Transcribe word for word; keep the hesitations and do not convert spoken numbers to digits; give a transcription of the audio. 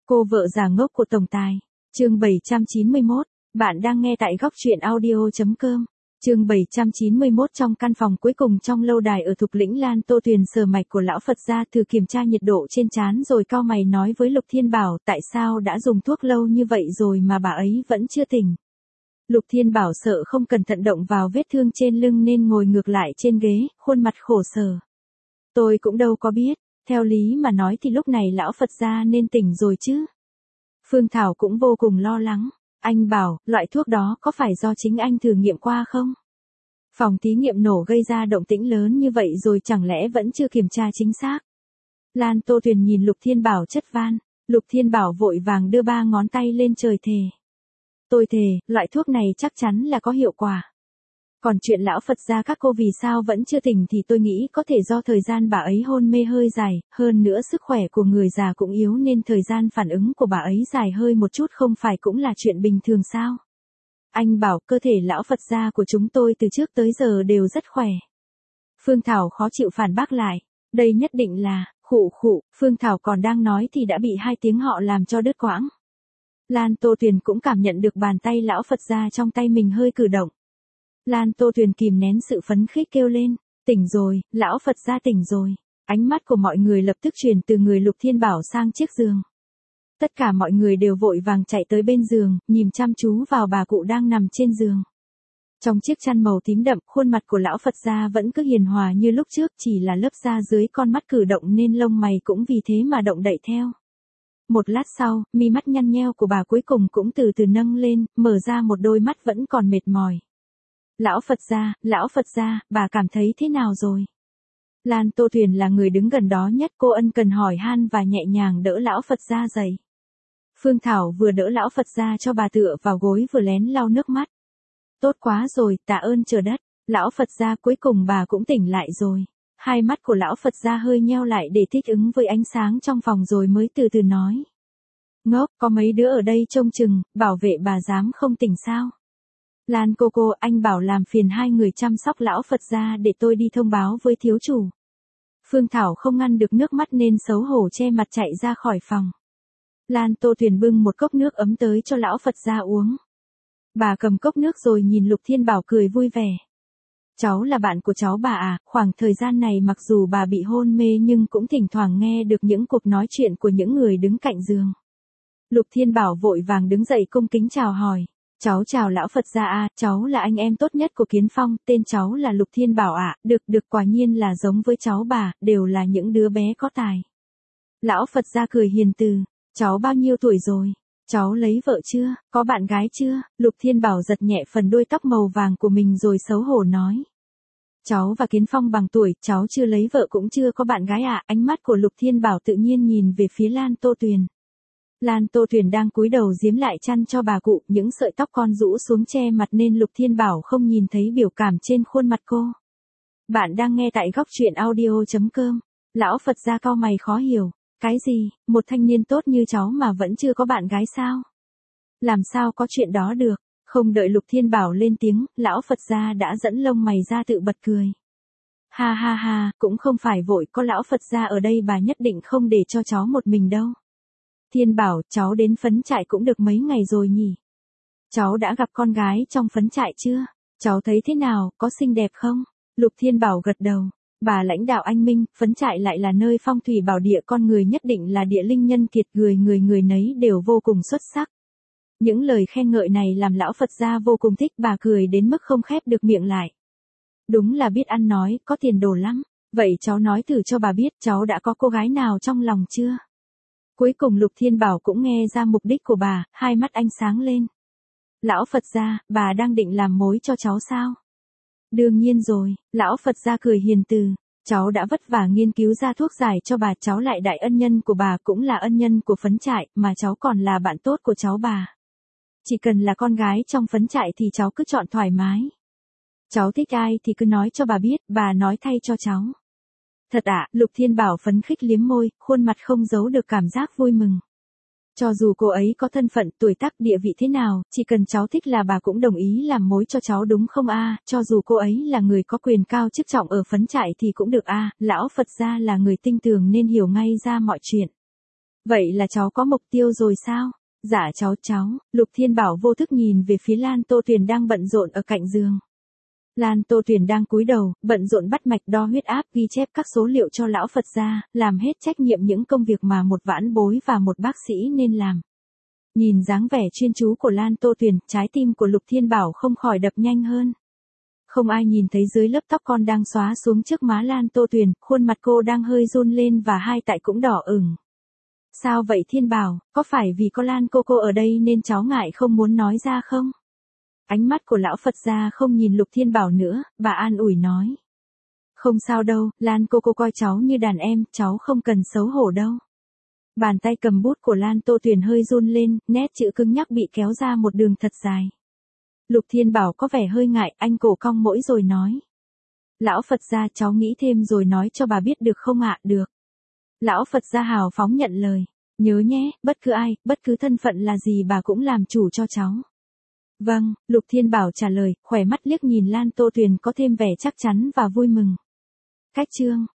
Cô vợ già ngốc của tổng tài. Chương bảy trăm chín mươi mốt. Bạn đang nghe tại góc truyện audio chấm com. Chương bảy trăm chín mươi mốt. Trong căn phòng cuối cùng trong lâu đài ở Thục Lĩnh, Lan Tô Tuyền sờ mạch của lão Phật gia, thử kiểm tra nhiệt độ trên trán rồi cau mày nói với Lục Thiên Bảo, tại sao đã dùng thuốc lâu như vậy rồi mà bà ấy vẫn chưa tỉnh. Lục Thiên Bảo sợ không cẩn thận động vào vết thương trên lưng nên ngồi ngược lại trên ghế, khuôn mặt khổ sở. Tôi cũng đâu có biết, theo lý mà nói thì lúc này lão Phật gia nên tỉnh rồi chứ. Phương Thảo cũng vô cùng lo lắng. Anh bảo, loại thuốc đó có phải do chính anh thử nghiệm qua không? Phòng thí nghiệm nổ gây ra động tĩnh lớn như vậy rồi chẳng lẽ vẫn chưa kiểm tra chính xác? Lan Tô Tuyền nhìn Lục Thiên Bảo chất van. Lục Thiên Bảo vội vàng đưa ba ngón tay lên trời thề. Tôi thề, loại thuốc này chắc chắn là có hiệu quả. Còn chuyện lão Phật gia các cô vì sao vẫn chưa tỉnh thì tôi nghĩ có thể do thời gian bà ấy hôn mê hơi dài, hơn nữa sức khỏe của người già cũng yếu nên thời gian phản ứng của bà ấy dài hơi một chút không phải cũng là chuyện bình thường sao? Anh bảo cơ thể lão Phật gia của chúng tôi từ trước tới giờ đều rất khỏe. Phương Thảo khó chịu phản bác lại. Đây nhất định là, khụ khụ, Phương Thảo còn đang nói thì đã bị hai tiếng họ làm cho đứt quãng. Lan Tô Tuyền cũng cảm nhận được bàn tay lão Phật gia trong tay mình hơi cử động. Lan Tô Tuyền kìm nén sự phấn khích kêu lên, tỉnh rồi, lão Phật gia tỉnh rồi. Ánh mắt của mọi người lập tức chuyển từ người Lục Thiên Bảo sang chiếc giường. Tất cả mọi người đều vội vàng chạy tới bên giường, nhìn chăm chú vào bà cụ đang nằm trên giường. Trong chiếc chăn màu tím đậm, khuôn mặt của lão Phật gia vẫn cứ hiền hòa như lúc trước, chỉ là lớp da dưới con mắt cử động nên lông mày cũng vì thế mà động đậy theo. Một lát sau, mi mắt nhăn nheo của bà cuối cùng cũng từ từ nâng lên, mở ra một đôi mắt vẫn còn mệt mỏi. Lão Phật gia, lão Phật gia, bà cảm thấy thế nào rồi? Lan Tô Tuyền là người đứng gần đó nhất, cô ân cần hỏi han và nhẹ nhàng đỡ lão Phật gia dậy. Phương Thảo vừa đỡ lão Phật gia cho bà tựa vào gối vừa lén lau nước mắt. Tốt quá rồi, tạ ơn trời đất, lão Phật gia cuối cùng bà cũng tỉnh lại rồi. Hai mắt của lão Phật gia hơi nheo lại để thích ứng với ánh sáng trong phòng rồi mới từ từ nói. Ngốc, có mấy đứa ở đây trông chừng, bảo vệ bà dám không tỉnh sao? Lan cô cô, anh bảo làm phiền hai người chăm sóc lão Phật gia để tôi đi thông báo với thiếu chủ. Phương Thảo không ngăn được nước mắt nên xấu hổ che mặt chạy ra khỏi phòng. Lan Tô Tuyền bưng một cốc nước ấm tới cho lão Phật gia uống. Bà cầm cốc nước rồi nhìn Lục Thiên Bảo cười vui vẻ. Cháu là bạn của cháu bà à, khoảng thời gian này mặc dù bà bị hôn mê nhưng cũng thỉnh thoảng nghe được những cuộc nói chuyện của những người đứng cạnh giường. Lục Thiên Bảo vội vàng đứng dậy cung kính chào hỏi. Cháu chào lão Phật gia à, cháu là anh em tốt nhất của Kiến Phong, tên cháu là Lục Thiên Bảo ạ, à. được được quả nhiên là giống với cháu bà, đều là những đứa bé có tài. Lão Phật gia cười hiền từ, cháu bao nhiêu tuổi rồi? Cháu lấy vợ chưa, có bạn gái chưa? Lục Thiên Bảo giật nhẹ phần đuôi tóc màu vàng của mình rồi xấu hổ nói. Cháu và Kiến Phong bằng tuổi, cháu chưa lấy vợ cũng chưa có bạn gái ạ, à. Ánh mắt của Lục Thiên Bảo tự nhiên nhìn về phía Lan Tô Tuyền. Lan Tô Tuyền đang cúi đầu giếm lại chăn cho bà cụ, những sợi tóc con rũ xuống che mặt nên Lục Thiên Bảo không nhìn thấy biểu cảm trên khuôn mặt cô. Bạn đang nghe tại góc truyện audio chấm com. Lão Phật gia cau mày khó hiểu. Cái gì, một thanh niên tốt như cháu mà vẫn chưa có bạn gái sao? Làm sao có chuyện đó được? Không đợi Lục Thiên Bảo lên tiếng, lão Phật gia đã dẫn lông mày ra tự bật cười. Ha ha ha, cũng không phải vội, có lão Phật gia ở đây bà nhất định không để cho cháu một mình đâu. Thiên Bảo, cháu đến phấn trại cũng được mấy ngày rồi nhỉ? Cháu đã gặp con gái trong phấn trại chưa? Cháu thấy thế nào, có xinh đẹp không? Lục Thiên Bảo gật đầu. Bà lãnh đạo anh minh, phấn trại lại là nơi phong thủy bảo địa, con người nhất định là địa linh nhân kiệt, người người người nấy đều vô cùng xuất sắc. Những lời khen ngợi này làm lão Phật gia vô cùng thích, bà cười đến mức không khép được miệng lại. Đúng là biết ăn nói, có tiền đồ lắm. Vậy cháu nói thử cho bà biết cháu đã có cô gái nào trong lòng chưa? Cuối cùng Lục Thiên Bảo cũng nghe ra mục đích của bà, hai mắt anh sáng lên. Lão Phật gia, bà đang định làm mối cho cháu sao? Đương nhiên rồi, lão Phật gia cười hiền từ. Cháu đã vất vả nghiên cứu ra thuốc giải cho bà, cháu lại đại ân nhân của bà, cũng là ân nhân của phấn trại, mà cháu còn là bạn tốt của cháu bà. Chỉ cần là con gái trong phấn trại thì cháu cứ chọn thoải mái. Cháu thích ai thì cứ nói cho bà biết, bà nói thay cho cháu. Thật ạ, à, Lục Thiên Bảo phấn khích liếm môi, khuôn mặt không giấu được cảm giác vui mừng. Cho dù cô ấy có thân phận, tuổi tác, địa vị thế nào, chỉ cần cháu thích là bà cũng đồng ý làm mối cho cháu đúng không a? À, cho dù cô ấy là người có quyền cao chức trọng ở phấn trại thì cũng được a, à, lão Phật gia là người tinh tường nên hiểu ngay ra mọi chuyện. Vậy là cháu có mục tiêu rồi sao? Dạ cháu cháu, Lục Thiên Bảo vô thức nhìn về phía Lan Tô Tuyền đang bận rộn ở cạnh giường. Lan Tô Tuyền đang cúi đầu, bận rộn bắt mạch đo huyết áp ghi chép các số liệu cho lão Phật gia, làm hết trách nhiệm những công việc mà một vãn bối và một bác sĩ nên làm. Nhìn dáng vẻ chuyên chú của Lan Tô Tuyền, trái tim của Lục Thiên Bảo không khỏi đập nhanh hơn. Không ai nhìn thấy dưới lớp tóc con đang xóa xuống trước má Lan Tô Tuyền, khuôn mặt cô đang hơi run lên và hai tại cũng đỏ ửng. Sao vậy Thiên Bảo, có phải vì có Lan cô cô ở đây nên cháu ngại không muốn nói ra không? Ánh mắt của lão Phật gia không nhìn Lục Thiên Bảo nữa, bà an ủi nói. Không sao đâu, Lan cô cô coi cháu như đàn em, cháu không cần xấu hổ đâu. Bàn tay cầm bút của Lan Tô Tuyền hơi run lên, nét chữ cứng nhắc bị kéo ra một đường thật dài. Lục Thiên Bảo có vẻ hơi ngại, anh cổ cong mỗi rồi nói. Lão Phật gia cháu nghĩ thêm rồi nói cho bà biết được không ạ? Được. Lão Phật gia hào phóng nhận lời. Nhớ nhé, bất cứ ai, bất cứ thân phận là gì bà cũng làm chủ cho cháu. Vâng, Lục Thiên Bảo trả lời, khỏe mắt liếc nhìn Lan Tô Tuyền có thêm vẻ chắc chắn và vui mừng. Cách chương